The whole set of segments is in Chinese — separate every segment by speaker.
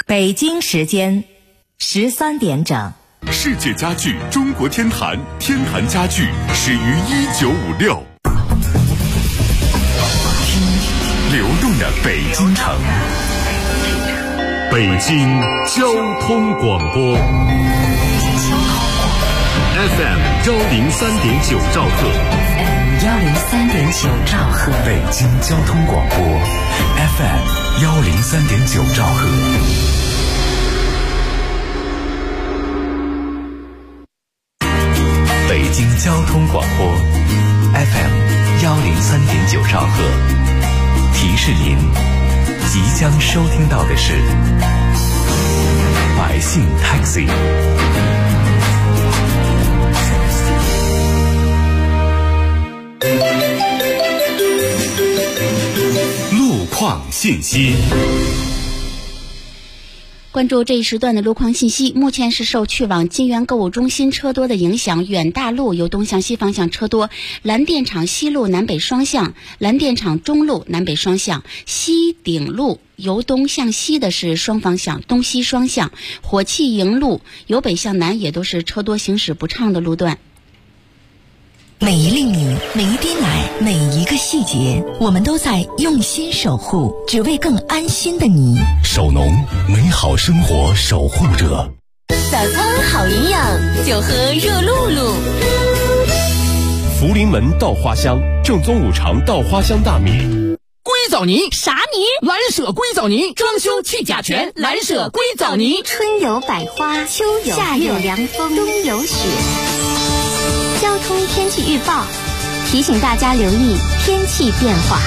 Speaker 1: 北京时间13点整。
Speaker 2: 世界家具中国天坛，天坛家具始于1956。听流动的北京城，北京交通广播 FM 103.9兆赫，103.9兆赫，北京交通广播 FM 103.9兆赫。北京交通广播 FM 103.9兆赫，提示您即将收听到的是百姓 Taxi。 路况信息。
Speaker 3: 关注这一时段的路况信息，目前是受去往金源购物中心车多的影响，远大路由东向西方向车多，蓝电厂西路南北双向，蓝电厂中路南北双向，西顶路由东向西的是双方向，东西双向，火器营路由北向南也都是车多行驶不畅的路段。
Speaker 1: 每一粒米，每一滴奶，每一个细节，我们都在用心守护，只为更安心的你。
Speaker 2: 守农，美好生活守护者。
Speaker 4: 早餐好营养，就喝热露露。
Speaker 5: 福临门稻花香，正宗五常稻花香大米。
Speaker 6: 硅藻泥
Speaker 4: 啥泥？
Speaker 6: 蓝舍硅藻泥，装修去甲醛，蓝舍硅藻泥。
Speaker 4: 春有百花，秋有夏有凉风，冬有雪。交通天气预报提醒大家留意天气变化。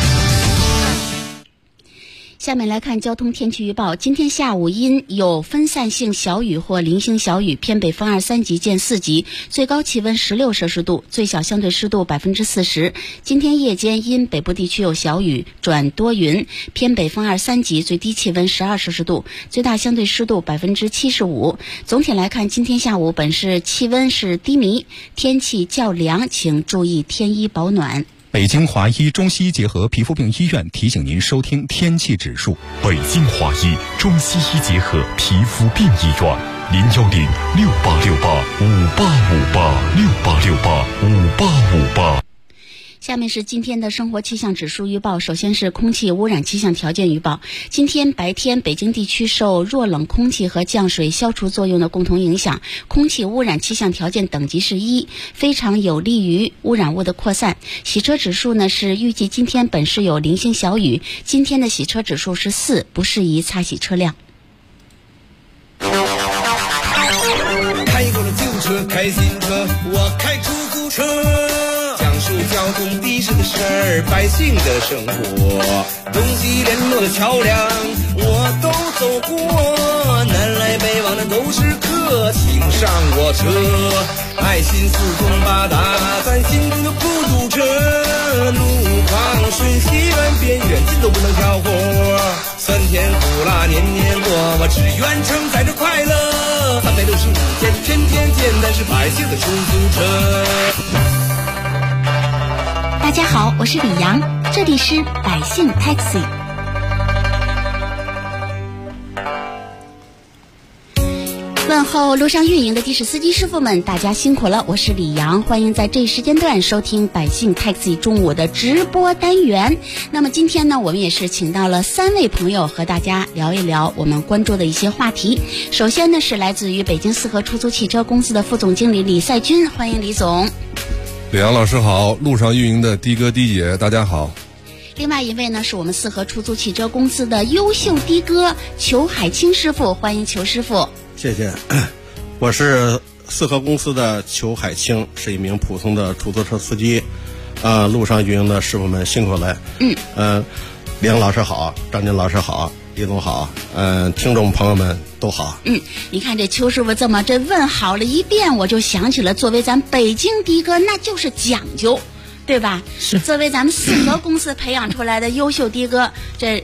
Speaker 3: 下面来看交通天气预报。今天下午因有分散性小雨或零星小雨，偏北风2、3级见4级，最高气温16摄氏度，最小相对湿度40%。今天夜间因北部地区有小雨转多云，偏北风2、3级，最低气温12摄氏度，最大相对湿度75%。总体来看，今天下午本市气温是低迷，天气较凉，请注意添衣保暖。
Speaker 7: 北京华医中西医结合皮肤病医院提醒您收听天气指数。
Speaker 2: 北京华医中西医结合皮肤病医院，0106868585858，68685858。
Speaker 3: 下面是今天的生活气象指数预报。首先是空气污染气象条件预报。今天白天北京地区受弱冷空气和降水消除作用的共同影响，空气污染气象条件等级是1，非常有利于污染物的扩散。洗车指数呢是预计今天本市有零星小雨，今天的洗车指数是4，不适宜擦洗车辆。
Speaker 8: 开过了旧车，开新车，我开出租车，讲述交通的士的事儿，百姓的生活，东西联络的桥梁我都走过，南来北往的都是客，请上我车，爱心四通八达，咱心中就不堵车，路况顺西远边远近都不能挑活，酸甜苦辣年年过，我只愿承载着快乐，365天天天见，但是百姓的出租车。
Speaker 3: 大家好，我是李阳，这里是百姓 Taxi。问候路上运营的的士司机师傅们，大家辛苦了，我是李阳，欢迎在这一时间段收听百姓 Taxi 中午的直播单元。那么今天呢，我们也是请到了3位朋友和大家聊一聊我们关注的一些话题。首先呢是来自于北京四合出租汽车公司的副总经理李赛军，欢迎李总。
Speaker 9: 李阳老师好，路上运营的的哥的姐大家好。
Speaker 3: 另外一位呢是我们四合出租汽车公司的优秀的哥裘海清师傅，欢迎裘师傅。
Speaker 10: 谢谢，我是四合公司的裘海清，是一名普通的出租车司机。路上运营的师傅们辛苦了。李阳老师好，张军老师好，李总好，听众朋友们都好。
Speaker 3: 你看这邱师傅这么问好了一遍，我就想起了作为咱北京的哥那就是讲究，对吧？是作为咱们四合公司培养出来的优秀的哥，这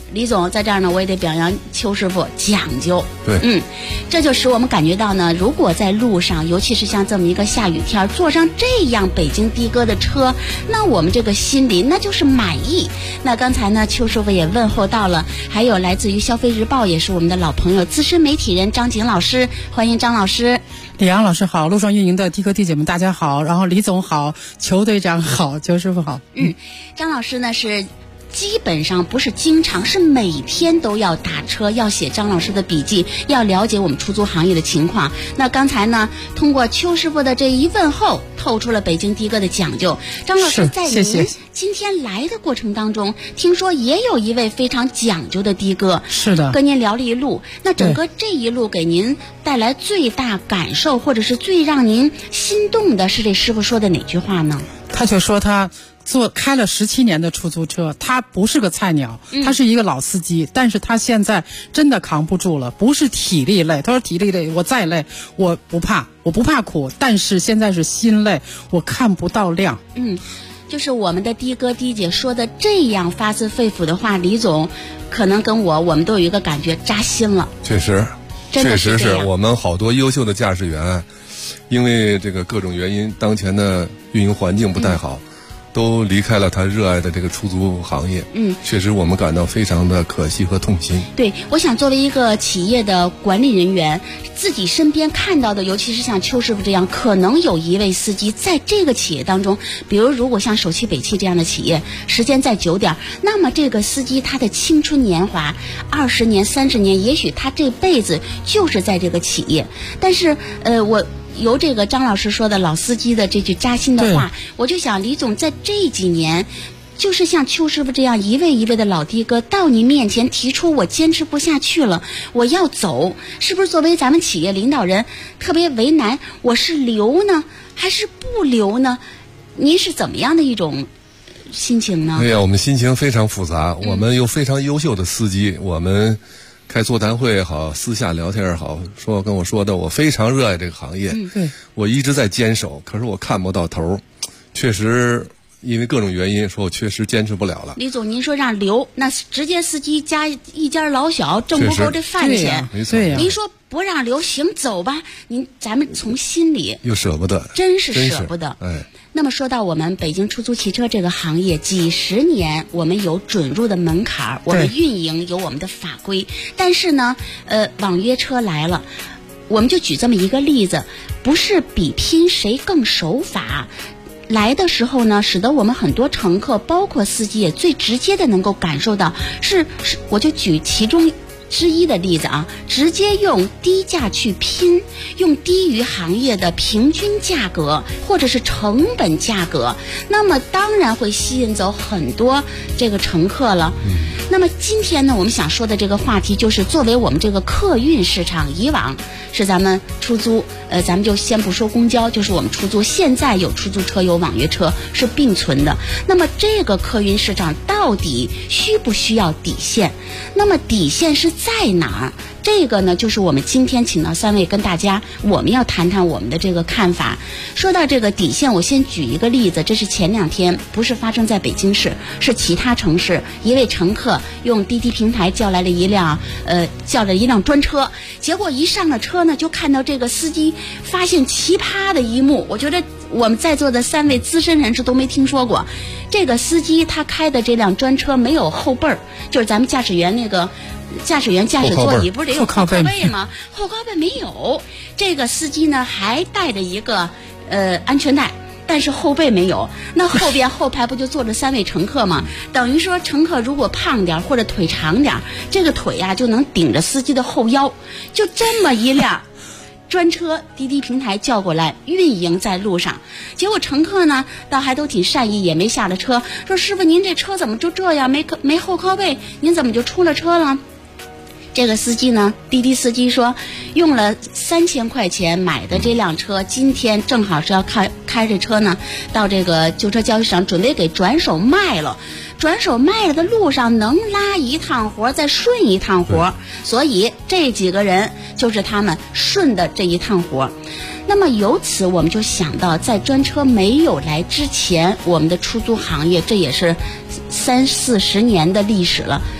Speaker 3: 李总在这儿呢，我也得表扬邱师傅讲究。
Speaker 9: 对，
Speaker 3: 这就使我们感觉到呢，如果在路上，尤其是像这么一个下雨天，坐上这样北京的哥的车，那我们这个心里那就是满意。那刚才呢，邱师傅也问候到了，还有来自于消费日报，也是我们的老朋友，资深媒体人张景老师，欢迎张老师。
Speaker 11: 李阳老师好，路上运营的的哥的姐们大家好，然后李总好，邱队长好，邱师傅好。
Speaker 3: 张老师呢是基本上不是经常，是每天都要打车，要写张老师的笔记，要了解我们出租行业的情况。那刚才呢，通过邱师傅的这一问候，透出了北京的哥的讲究。张老师，在您今天来的过程当中，听说也有一位非常讲究的的哥，
Speaker 11: 是的，
Speaker 3: 跟您聊了一路。那整个这一路给您带来最大感受，或者是最让您心动的是这师傅说的哪句话呢？
Speaker 11: 他就说他开了17年的出租车，他不是个菜鸟，他是一个老司机，但是他现在真的扛不住了，不是体力累，他说体力累我再累我不怕苦，但是现在是心累，我看不到亮。
Speaker 3: 就是我们的的哥的姐说的这样发自肺腑的话，李总可能跟我们都有一个感觉，扎心了。
Speaker 9: 确实是我们好多优秀的驾驶员，因为这个各种原因，当前的运营环境不太好，都离开了他热爱的这个出租行业。确实我们感到非常的可惜和痛心。
Speaker 3: 对，我想作为一个企业的管理人员，自己身边看到的，尤其是像邱师傅这样，可能有一位司机在这个企业当中，比如如果像首汽北汽这样的企业，时间再久点，那么这个司机他的青春年华20年30年，也许他这辈子就是在这个企业。但是我由这个张老师说的老司机的这句扎心的话，我就想李总在这几年，就是像邱师傅这样一位一位的老的哥到您面前提出我坚持不下去了，我要走，是不是作为咱们企业领导人特别为难，我是留呢还是不留呢？您是怎么样的一种心情呢？
Speaker 9: 对呀，我们心情非常复杂，我们有非常优秀的司机，我们开座谈会也好，私下聊天也好，跟我说的，我非常热爱这个行业，我一直在坚守，可是我看不到头，确实因为各种原因，说我确实坚持不了了。李
Speaker 3: 总，您说让留，那直接司机加一家老小挣不够这饭钱，
Speaker 9: 没错。
Speaker 3: 您说不让留，行走吧，咱们从心里
Speaker 9: 又舍不得，
Speaker 3: 真是舍不得。那么说到我们北京出租汽车这个行业，几十年我们有准入的门槛，我们运营有我们的法规，但是呢，网约车来了，我们就举这么一个例子，不是比拼谁更守法。来的时候呢，使得我们很多乘客，包括司机，也最直接的能够感受到，我就举其中之一的例子啊，直接用低价去拼，用低于行业的平均价格或者是成本价格，那么当然会吸引走很多这个乘客了。那么今天呢，我们想说的这个话题就是作为我们这个客运市场，以往是咱们出租，咱们就先不说公交，就是我们出租，现在有出租车有网约车是并存的。那么这个客运市场到底需不需要底线？那么底线是在哪儿？这个呢，就是我们今天请到3位跟大家，我们要谈谈我们的这个看法。说到这个底线，我先举一个例子，这是前2天，不是发生在北京市，是其他城市，一位乘客用滴滴平台叫了一辆专车，结果一上了车呢，就看到这个司机发现奇葩的一幕，我觉得我们在座的3位资深人士都没听说过。这个司机他开的这辆专车没有后背儿，就是咱们驾驶员驾驶座椅不是得有后靠背吗？后靠背没有。这个司机呢还带着一个安全带，但是后背没有。那后排不就坐着3位乘客吗？等于说乘客如果胖点或者腿长点，这个腿呀就能顶着司机的后腰。就这么一辆专车，滴滴平台叫过来运营在路上，结果乘客呢倒还都挺善意，也没下了车，说师傅您这车怎么就这样，没后靠背，您怎么就出了车了？这个司机呢，滴滴司机说，用了3000块钱买的这辆车，今天正好是要开着车呢，到这个旧车交易市场准备给转手卖了。转手卖了的路上能拉一趟活再顺一趟活，所以这几个人就是他们顺的这一趟活。那么由此我们就想到，在专车没有来之前，我们的出租行业这也是30-40年的历史了，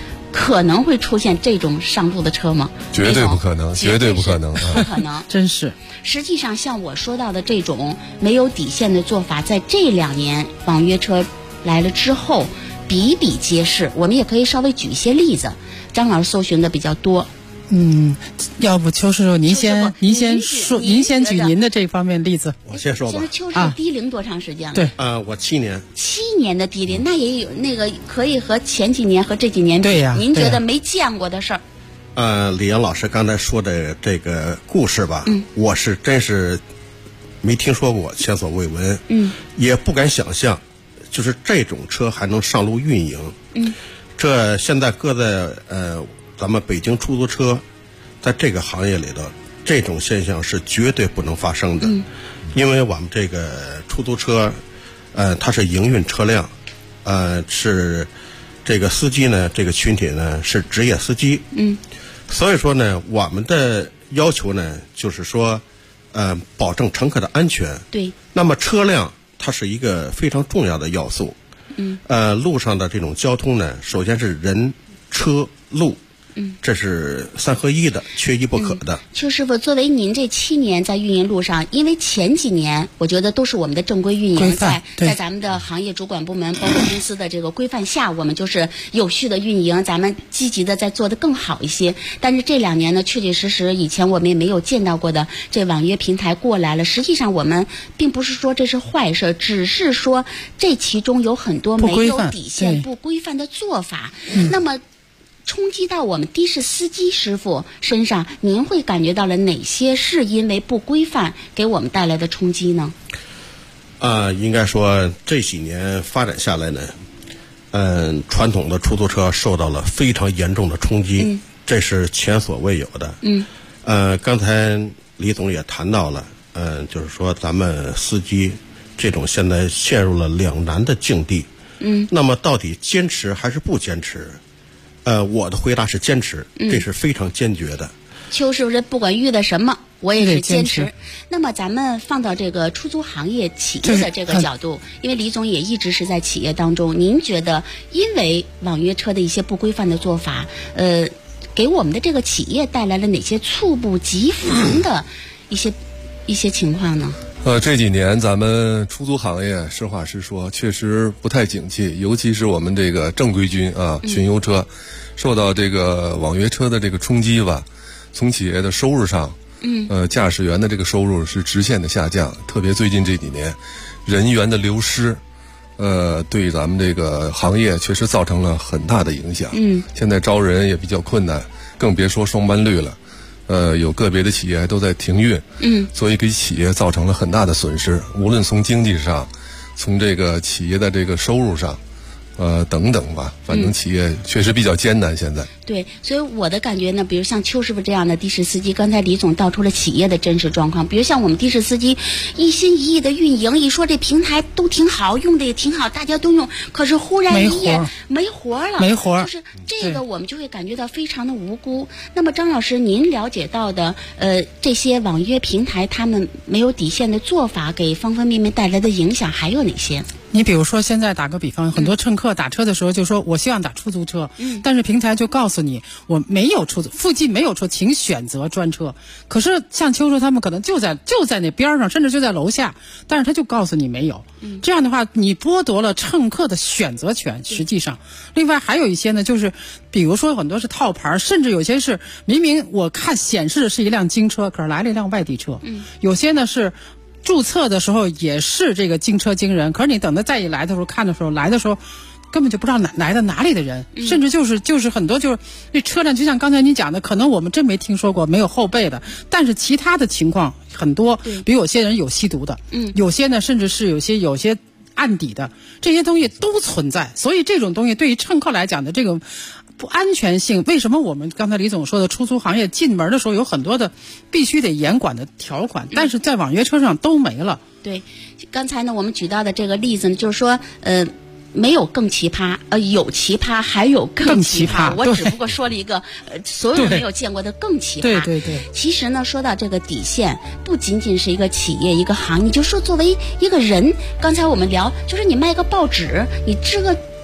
Speaker 3: 可能会出现这种上路的车吗？
Speaker 9: 绝对不可能，绝对不可能，
Speaker 3: 不可能，
Speaker 11: 真是。
Speaker 3: 实际上，像我说到的这种没有底线的做法，在这2年网约车来了之后，比比皆是。我们也可以稍微举一些例子。张老师搜寻的比较多。
Speaker 11: 要不邱师傅您先说，您先举您的这方面例子。
Speaker 10: 我先说吧。
Speaker 3: 现在邱师傅低龄多长时间了？
Speaker 11: 对，
Speaker 10: 我7年。
Speaker 3: 7年的低龄，那也有那个可以和前几年和这几年比。
Speaker 11: 对呀，
Speaker 3: 您觉得没见过的事儿？
Speaker 10: 李阳老师刚才说的这个故事吧，我是真是没听说过，前所未闻，也不敢想象，就是这种车还能上路运营，这现在搁在咱们北京出租车，在这个行业里头，这种现象是绝对不能发生的，因为我们这个出租车，它是营运车辆，是这个司机呢，这个群体呢是职业司机，所以说呢，我们的要求呢，就是说，保证乘客的安全。
Speaker 3: 对。
Speaker 10: 那么车辆它是一个非常重要的要素。路上的这种交通呢，首先是人、车、路。这是3合1的，缺一不可的。
Speaker 3: 邱师傅，作为您这7年在运营路上，因为前几年我觉得都是我们的正规运营，在咱们的行业主管部门，包括公司的这个规范下，我们就是有序的运营，咱们积极的在做得更好一些。但是这2年呢，确确实实以前我们也没有见到过的这网约平台过来了。实际上我们并不是说这是坏事，只是说这其中有很多没有底线、不规范的做法。那么冲击到我们的士司机师傅身上，您会感觉到了哪些是因为不规范给我们带来的冲击呢？
Speaker 10: 应该说这几年发展下来呢，传统的出租车受到了非常严重的冲击，这是前所未有的。刚才李总也谈到了，就是说咱们司机这种现在陷入了两难的境地。那么到底坚持还是不坚持？我的回答是坚持，这是非常坚决的。
Speaker 3: 邱师傅，不管遇到什么，我也是坚持。那么咱们放到这个出租行业企业的这个角度，因为李总也一直是在企业当中，您觉得因为网约车的一些不规范的做法，给我们的这个企业带来了哪些猝不及防的一些情况呢？
Speaker 9: 这几年咱们出租行业实话实说，确实不太景气，尤其是我们这个正规军啊，巡游车，受到这个网约车的这个冲击吧，从企业的收入上，驾驶员的这个收入是直线的下降，特别最近这几年，人员的流失，对咱们这个行业确实造成了很大的影响。现在招人也比较困难，更别说双班率了。有个别的企业还都在停运，所以给企业造成了很大的损失，无论从经济上，从这个企业的这个收入上，等等吧，反正企业确实比较艰难现在。
Speaker 3: 对，所以我的感觉呢，比如像邱师傅这样的的士司机，刚才李总道出了企业的真实状况。比如像我们的士司机一心一意的运营，一说这平台都挺好，用的也挺好，大家都用，可是忽然一夜没活了，就是这个我们就会感觉到非常的无辜。那么张老师，您了解到的这些网约平台他们没有底线的做法给方方面面带来的影响还有哪些？
Speaker 11: 你比如说现在打个比方，很多乘客打车的时候就说我希望打出租车，但是平台就告诉你我没有出租，附近没有车，请选择专车。可是像邱叔他们可能就在那边上，甚至就在楼下，但是他就告诉你没有。这样的话你剥夺了乘客的选择权，实际上。另外还有一些呢，就是比如说很多是套牌，甚至有些是明明我看显示的是一辆京车，可是来了一辆外地车。有些呢是注册的时候也是这个京车京人，可是你等他再一来的时候看的时候，来的时候根本就不知道来的哪里的人，甚至就是很多就是那车辆，就像刚才你讲的，可能我们真没听说过，没有后备的，但是其他的情况很多，比如有些人有吸毒的，有些呢甚至是有些案底的，这些东西都存在。所以这种东西对于乘客来讲的这个不安全性，为什么我们刚才李总说的出租行业进门的时候有很多的必须得严管的条款，但是在网约车上都没了。
Speaker 3: 对，刚才呢我们举到的这个例子呢，就是说没有更奇葩，有奇葩还有更奇葩。我只不过说了一个所有人没有见过的更奇葩。
Speaker 11: 对。
Speaker 3: 其实呢，说到这个底线，不仅仅是一个企业一个行业，就说作为一个人，刚才我们聊，就是你卖个报纸，你支个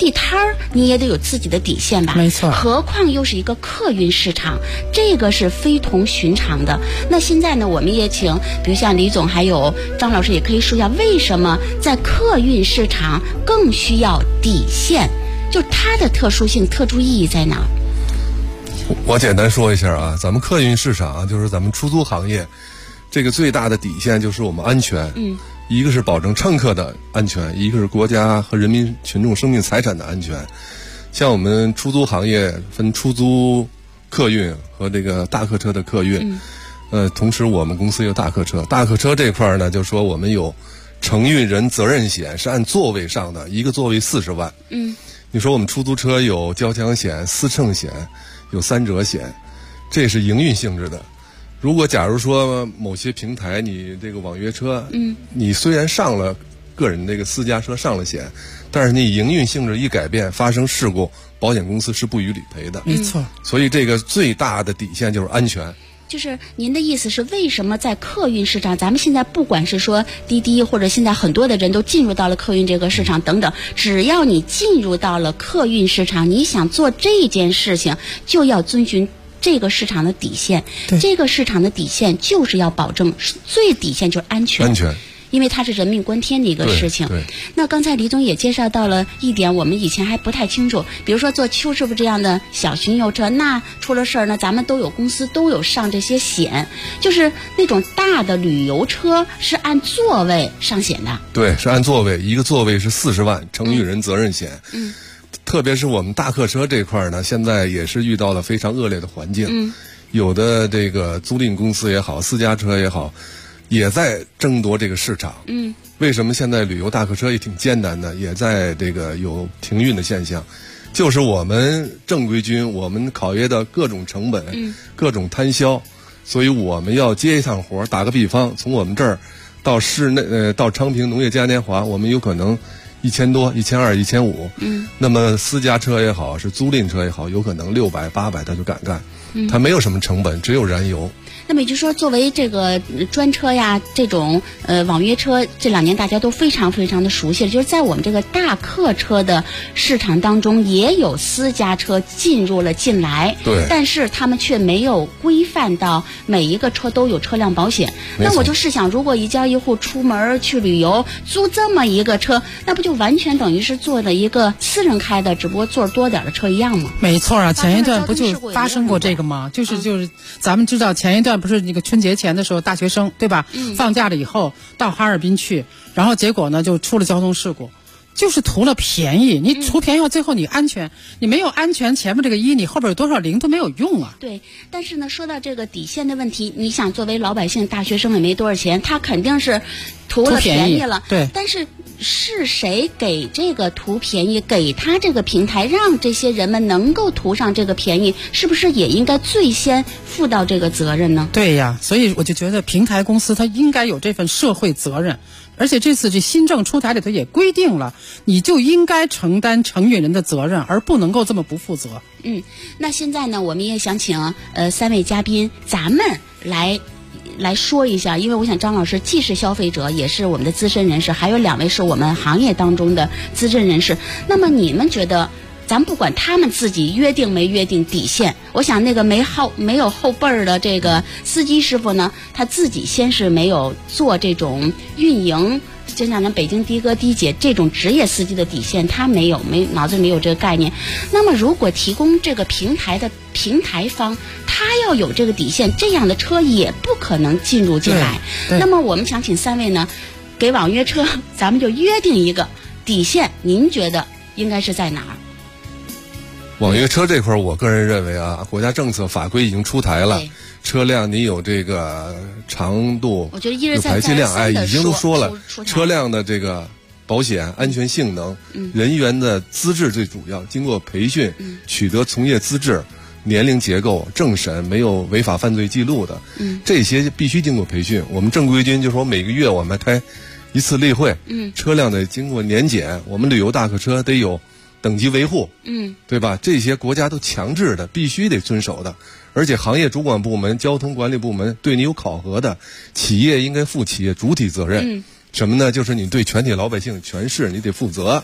Speaker 3: 地摊儿你也得有自己的底线吧？
Speaker 11: 没错。
Speaker 3: 何况又是一个客运市场，这个是非同寻常的。那现在呢，我们也请，比如像李总还有张老师，也可以说一下为什么在客运市场更需要底线，就它的特殊性、特殊意义在哪儿？
Speaker 9: 我简单说一下啊，咱们客运市场啊，就是咱们出租行业，这个最大的底线就是我们安全。一个是保证乘客的安全，一个是国家和人民群众生命财产的安全。像我们出租行业分出租客运和这个大客车的客运，同时我们公司有大客车。大客车这块呢，就说我们有承运人责任险，是按座位上的，一个座位40万。你说我们出租车有交强险、私乘险，有三者险，这是营运性质的。如果假如说某些平台你这个网约车，你虽然上了个人这个私家车上了险，但是你营运性质一改变，发生事故，保险公司是不予理赔的。
Speaker 11: 没错。
Speaker 9: 所以这个最大的底线就是安全。
Speaker 3: 就是您的意思是，为什么在客运市场，咱们现在不管是说滴滴，或者现在很多的人都进入到了客运这个市场等等，只要你进入到了客运市场，你想做这件事情，就要遵循这个市场的底线。这个市场的底线就是要保证最底线就是安全。
Speaker 9: 安全。
Speaker 3: 因为它是人命关天的一个事情。那刚才李总也介绍到了一点，我们以前还不太清楚，比如说做邱师傅这样的小巡游车，那出了事儿呢，咱们都有公司都有上这些险，就是那种大的旅游车是按座位上险的。
Speaker 9: 对，是按座位，一个座位是40万，承运人责任险。特别是我们大客车这块呢，现在也是遇到了非常恶劣的环境。有的这个租赁公司也好，私家车也好，也在争夺这个市场。为什么现在旅游大客车也挺艰难的，也在这个有停运的现象，就是我们正规军，我们考验的各种成本，各种摊销，所以我们要接一趟活。打个比方，从我们这儿到市内，到昌平农业嘉年华，我们有可能1000多、1200、1500。那么私家车也好，是租赁车也好，有可能600、800他就敢干。它没有什么成本，只有燃油。
Speaker 3: 那么也就是说，作为这个专车呀，这种网约车，这2年大家都非常非常的熟悉了。就是在我们这个大客车的市场当中，也有私家车进来，
Speaker 9: 对，
Speaker 3: 但是他们却没有规范到每一个车都有车辆保险。那我就试想，如果一家一户出门去旅游，租这么一个车，那不就完全等于是坐的一个私人开的，只不过座多点的车一样吗？
Speaker 11: 没错啊，前一段不就发生过这个吗？就是咱们知道前一段不是那个春节前的时候，大学生对吧？放假了以后到哈尔滨去，然后结果呢就出了交通事故，就是图了便宜。你图便宜最后你安全，你没有安全，前面这个1，你后边有多少0都没有用啊。
Speaker 3: 对，但是呢，说到这个底线的问题，你想作为老百姓，大学生也没多少钱，他肯定是图了便宜了。
Speaker 11: 对，
Speaker 3: 但是是谁给这个图便宜，给他这个平台，让这些人们能够图上这个便宜，是不是也应该最先负到这个责任呢？
Speaker 11: 对呀，所以我就觉得平台公司它应该有这份社会责任。而且这次这新政出台里头也规定了，你就应该承担承运人的责任，而不能够这么不负责。
Speaker 3: 那现在呢，我们也想请3位嘉宾，咱们来说一下，因为我想张老师既是消费者，也是我们的资深人士，还有2位是我们行业当中的资深人士。那么你们觉得，咱不管他们自己约定没约定底线，我想那个没有后辈儿的这个司机师傅呢，他自己先是没有做这种运营，就像咱北京的哥的姐这种职业司机的底线，他脑子里没有这个概念。那么如果提供这个平台的平台方，他要有这个底线，这样的车也不可能进入进来。那么我们想请3位呢，给网约车咱们就约定一个底线，您觉得应该是在哪儿？
Speaker 9: 网约车这块，我个人认为啊，国家政策法规已经出台了，车辆你有这个长度，
Speaker 3: 我觉得有
Speaker 9: 排气量，已经都说了，车辆的这个保险、安全性能、人员的资质最主要，经过培训，取得从业资质、年龄结构、政审，没有违法犯罪记录的，这些必须经过培训。我们正规军就说每个月我们开1次例会，车辆得经过年检，我们旅游大客车得有等级维护，对吧？这些国家都强制的，必须得遵守的。而且行业主管部门、交通管理部门对你有考核的，企业应该负企业主体责任。什么呢？就是你对全体老百姓、全市你得负责。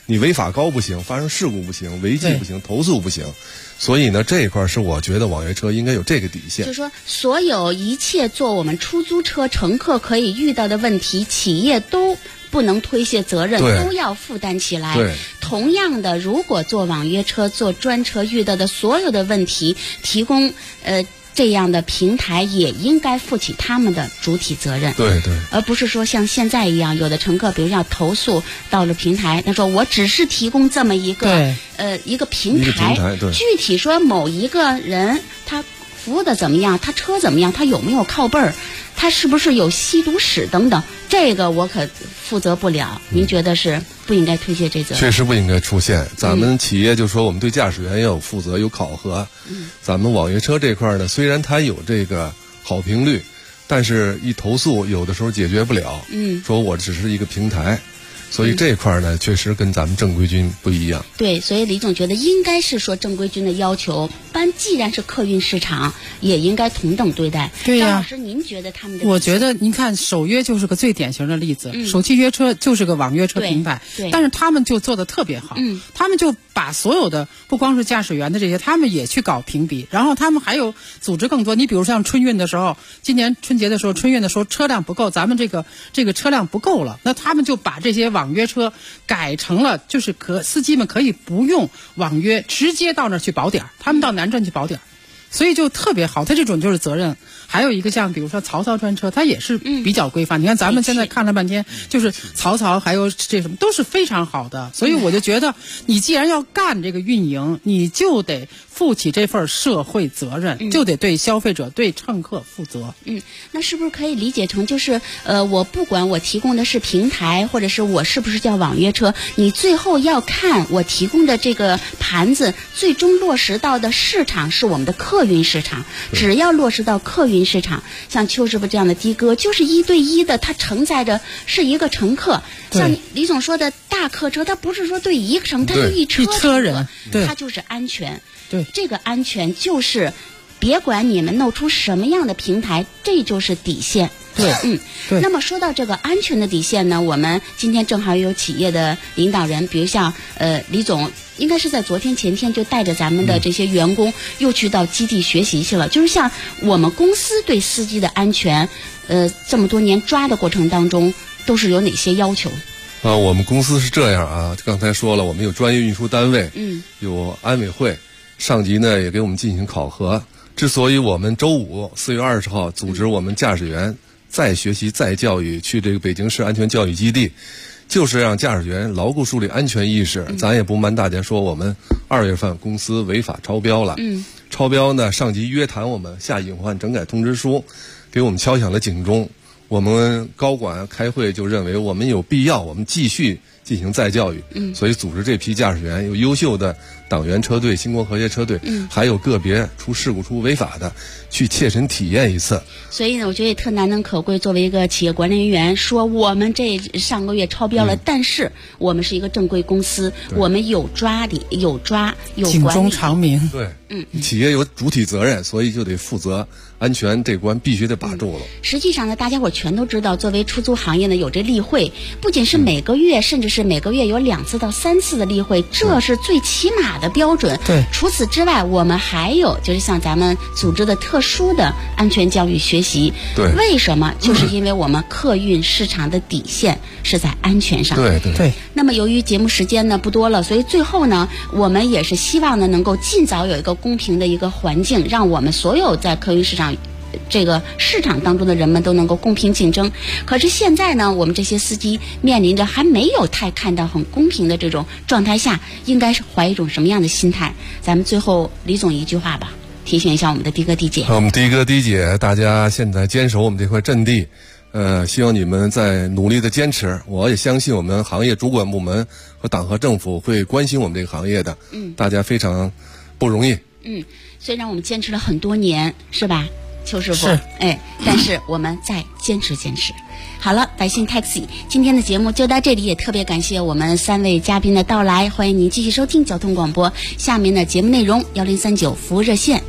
Speaker 9: 你违法高不行，发生事故不行，违纪不行，投诉不行。所以呢，这一块是我觉得网约车应该有这个底线。
Speaker 3: 就是说，所有一切做我们出租车乘客可以遇到的问题，企业都不能推卸责任，都要负担起来。
Speaker 9: 对，
Speaker 3: 同样的，如果做网约车、做专车遇到的所有的问题，提供这样的平台也应该负起他们的主体责任。
Speaker 9: 对对，
Speaker 3: 而不是说像现在一样，有的乘客比如要投诉到了平台，他说我只是提供这么一个一个平台，具体说某一个人他服务的怎么样，他车怎么样，他有没有靠背儿，他是不是有吸毒史等等，这个我可负责不了。您觉得是不应该推卸这责任？
Speaker 9: 确实不应该出现。咱们企业就说我们对驾驶员要有负责，有考核。咱们网约车这块呢，虽然它有这个好评率，但是一投诉有的时候解决不了。说我只是一个平台。所以这一块呢，确实跟咱们正规军不一样。
Speaker 3: 对，所以李总觉得应该是说正规军的要求，既然是客运市场，也应该同等对待。
Speaker 11: 对呀。
Speaker 3: 张老师，您觉得他们的？
Speaker 11: 我觉得您看首约就是个最典型的例子，首汽约车就是个网约车平台，但是他们就做得特别好。他们就把所有的不光是驾驶员的这些，他们也去搞评比，然后他们还有组织更多。你比如像春运的时候，今年春节的时候，春运的时候车辆不够，咱们这个车辆不够了，那他们就把这些网约车改成了，就是司机们可以不用网约，直接到那儿去保点，他们到南站去保点，所以就特别好。他这种就是责任。还有一个像比如说曹操专车，它也是比较规范。你看咱们现在看了半天，就是曹操还有这什么都是非常好的。所以我就觉得，你既然要干这个运营，你就得负起这份社会责任，就得对消费者、对乘客负责。
Speaker 3: 那是不是可以理解成就是我不管我提供的是平台，或者是我是不是叫网约车，你最后要看我提供的这个盘子最终落实到的市场是我们的客运市场。只要落实到客运市场，像邱师傅这样的的哥就是1对1的，他承载着是一个乘客。像李总说的大客车，他不是说对一个乘，他对一车
Speaker 11: 人，
Speaker 3: 他就是安全。
Speaker 11: 对，
Speaker 3: 这个安全就是别管你们弄出什么样的平台，这就是底线。
Speaker 11: 对，
Speaker 3: 那么说到这个安全的底线呢，我们今天正好有企业的领导人，比如像李总，应该是在昨天前天就带着咱们的这些员工又去到基地学习去了。就是像我们公司对司机的安全，这么多年抓的过程当中，都是有哪些要求？
Speaker 9: 我们公司是这样啊，刚才说了，我们有专业运输单位，有安委会，上级呢也给我们进行考核。之所以我们周5 4月20号组织我们驾驶员再学习再教育去这个北京市安全教育基地，就是让驾驶员牢固树立安全意识。咱也不瞒大家说，我们2月份公司违法超标了。超标呢，上级约谈我们，下隐患整改通知书，给我们敲响了警钟。我们高管开会就认为我们有必要，我们继续进行再教育。所以组织这批驾驶员，有优秀的党员车队、星光和谐车队，还有个别出事故、出违法的，去切身体验一次。
Speaker 3: 所以呢，我觉得也特难能可贵。作为一个企业管理人员，说我们这上个月超标了，但是我们是一个正规公司，我们有抓有管理，
Speaker 11: 警钟长鸣。
Speaker 9: 对，企业有主体责任，所以就得负责安全这关必须得把住了。
Speaker 3: 实际上呢，大家伙全都知道，作为出租行业呢，有这例会，不仅是每个月，甚至是每个月有2次到3次的例会，这是最起码的标准。
Speaker 11: 对，
Speaker 3: 除此之外，我们还有就是像咱们组织的特殊的安全教育学习。
Speaker 9: 对，
Speaker 3: 为什么？就是因为我们客运市场的底线是在安全上。
Speaker 11: 对。
Speaker 3: 那么由于节目时间呢不多了，所以最后呢，我们也是希望呢能够尽早有一个公平的一个环境，让我们所有在客运市场这个市场当中的人们都能够公平竞争。可是现在呢，我们这些司机面临着还没有太看到很公平的这种状态下，应该是怀一种什么样的心态？咱们最后李总一句话吧，提醒一的我们的的哥的姐。
Speaker 9: 我们的哥的姐，大家现在坚守我们这块阵地，希望你们在努力的坚持。我也相信我们行业主管部门和党和政府会关心我们这个行业的。大家非常不容易。
Speaker 3: 虽然我们坚持了很多年，是吧？邱师傅，
Speaker 11: 是，
Speaker 3: 但是我们再坚持。好了，百姓 Taxi 今天的节目就到这里，也特别感谢我们3位嘉宾的到来，欢迎您继续收听交通广播。下面的节目内容1039服务热线。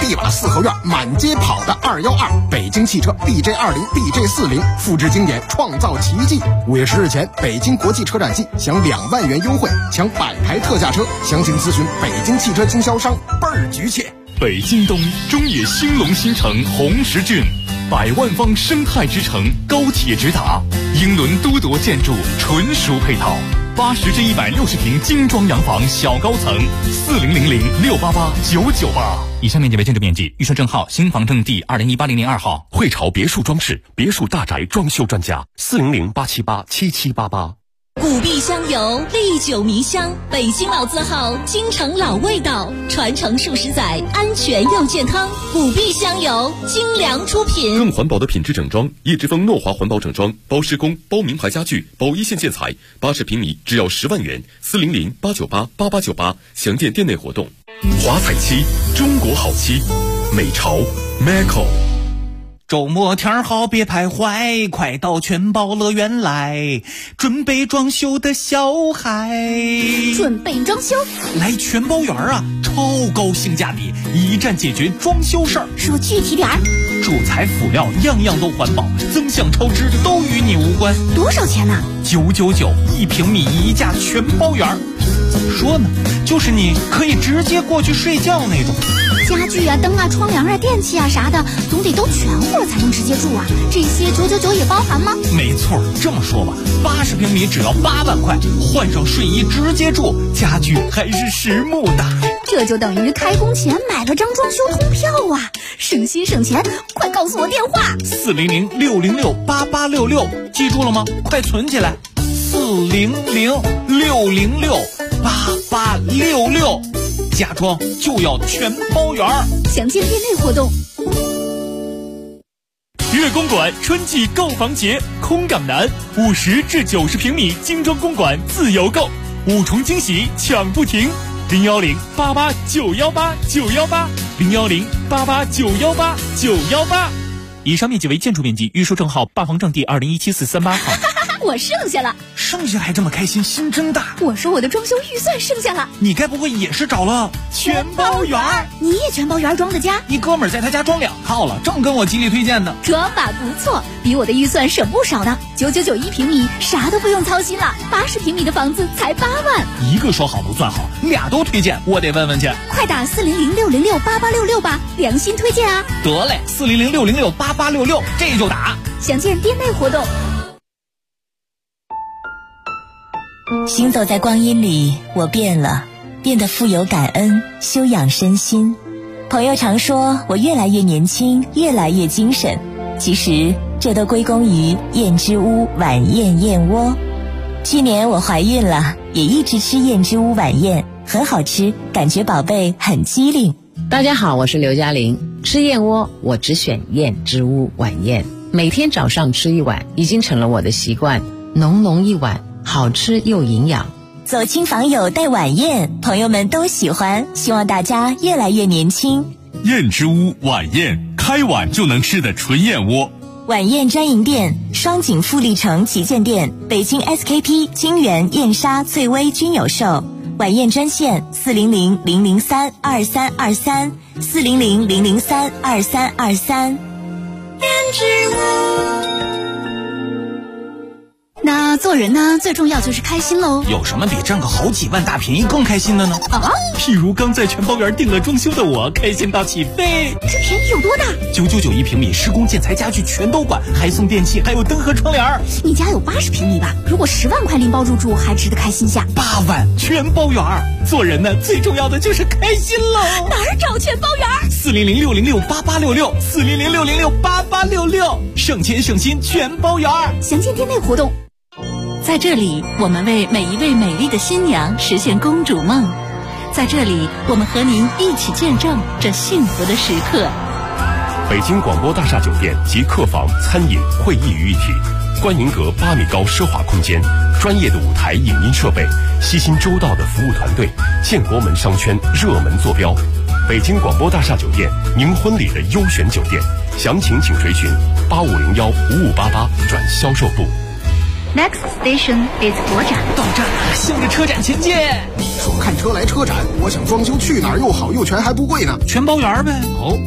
Speaker 12: 力瓦四合院满街跑的212，北京汽车 BJ20、BJ40，复制经典，创造奇迹。5月10日前，北京国际车展季享2万元优惠，抢100台特价车，详情咨询北京汽车经销商，倍儿局切。
Speaker 2: 北京东中野兴隆新城红石郡，100万方生态之城，高铁直达，英伦都铎建筑纯属配套，80至160平精装洋房小高层，4000688998。
Speaker 13: 以上面积为建筑面积，预售证号新房证第20180002号。
Speaker 5: 汇潮别墅装饰，别墅大宅装修专家，400-878-7788。
Speaker 1: 古壁香油，历久弥香，北京老字号，京城老味道，传承数十载，安全又健康。古壁香油，精良出品。
Speaker 5: 更环保的品质整装，叶之峰诺华环保整装，包施工，包名牌家具，包一线建材，80平米只要10万元，400-898-8898，详见店内活动。华彩漆，中国好漆，美潮 Maco。
Speaker 14: 周末天好别徘徊，快到全宝乐园来，准备装修的小孩。
Speaker 4: 准备装修？
Speaker 14: 来全宝园啊，超高性价比，一站解决装修事儿。
Speaker 4: 说具体点儿。
Speaker 14: 主材辅料样样都环保，增项超支都与你无关。
Speaker 4: 多少钱呢
Speaker 14: ？999，1平米一价全包园。怎么说呢？就是你可以直接过去睡觉那种。
Speaker 4: 家具啊、灯啊、窗帘啊、电器啊啥的，总得都全乎了才能直接住啊。这些999也包含吗？
Speaker 14: 没错，这么说吧，80平米只要8万块，换上睡衣直接住，家具还是实木的。
Speaker 4: 这就等于开工前买了张装修通票啊，省心省钱。快告诉我电话
Speaker 14: ：400-606-8866，记住了吗？快存起来，400-606-8866，家装就要全包圆。
Speaker 4: 详见店内活动。
Speaker 5: 悦公馆春季购房节，空港南50至90平米精装公馆自由购，5重惊喜抢不停，010-88-918-918，010-88-918-918。以上面积为建筑面积，预售证号8房证第2017438号。
Speaker 4: 我剩下了，
Speaker 14: 剩下还这么开心，心真大。
Speaker 4: 我说我的装修预算剩下了，
Speaker 14: 你该不会也是找了
Speaker 4: 全包园？你也全包园装的家？
Speaker 14: 一哥们儿在他家装2套了，正跟我极力推荐呢。
Speaker 4: 这把不错，比我的预算省不少呢。999，1平米，啥都不用操心了。80平米的房子才8万。
Speaker 14: 一个说好不算好，俩都推荐，我得问问去。
Speaker 4: 快打400-606-8866吧，良心推荐啊！
Speaker 14: 得嘞，400-606-8866，这就打。
Speaker 4: 详见店内活动。
Speaker 1: 行走在光阴里，我变了，变得富有感恩，修养身心。朋友常说我越来越年轻，越来越精神，其实这都归功于燕之屋晚宴燕窝。去年我怀孕了，也一直吃燕之屋晚宴，很好吃，感觉宝贝很机灵。
Speaker 15: 大家好，我是刘嘉玲。吃燕窝我只选燕之屋晚宴，每天早上吃一碗，已经成了我的习惯。浓浓一碗，好吃又营养。
Speaker 1: 走亲访友带晚宴，朋友们都喜欢，希望大家越来越年轻。
Speaker 2: 燕之屋晚宴，开碗就能吃的纯燕窝。
Speaker 1: 晚宴专营店：双井富力城旗舰店、北京 SKP、金源、燕莎、翠微均有售。晚宴专线400-003-2323，400-003-2323。
Speaker 4: 燕之屋。那做人呢，最重要就是开心喽。
Speaker 14: 有什么比挣个好几万大便宜更开心的呢？
Speaker 4: 啊，
Speaker 14: 譬如刚在全包园订了装修的我，开心到起飞。
Speaker 4: 这便宜有多大
Speaker 14: ？999，1平米，施工建材家具全都管，还送电器，还有灯和窗帘。
Speaker 4: 你家有80平米吧？如果10万块拎包入住，还值得开心下。
Speaker 14: 8万全包园。做人呢，最重要的就是开心喽。
Speaker 4: 哪儿找全包园
Speaker 14: ？400-606-8866，400-606-8866，省钱省心全包园。
Speaker 4: 详见店内活动。
Speaker 1: 在这里，我们为每一位美丽的新娘实现公主梦。在这里，我们和您一起见证这幸福的时刻。
Speaker 5: 北京广播大厦酒店集客房、餐饮、会议于一体，观迎阁8米高奢华空间，专业的舞台影音设备，细心周到的服务团队，建国门商圈热门坐标。北京广播大厦酒店，您婚礼的优选酒店，详情请垂询8501-5588转销售部。
Speaker 4: Next station is 国展。
Speaker 6: 到站了，向着车展前进。
Speaker 12: 说看车来车展，我想装修去哪儿又好又全还不贵呢？
Speaker 6: 全包圆呗。
Speaker 12: 哦。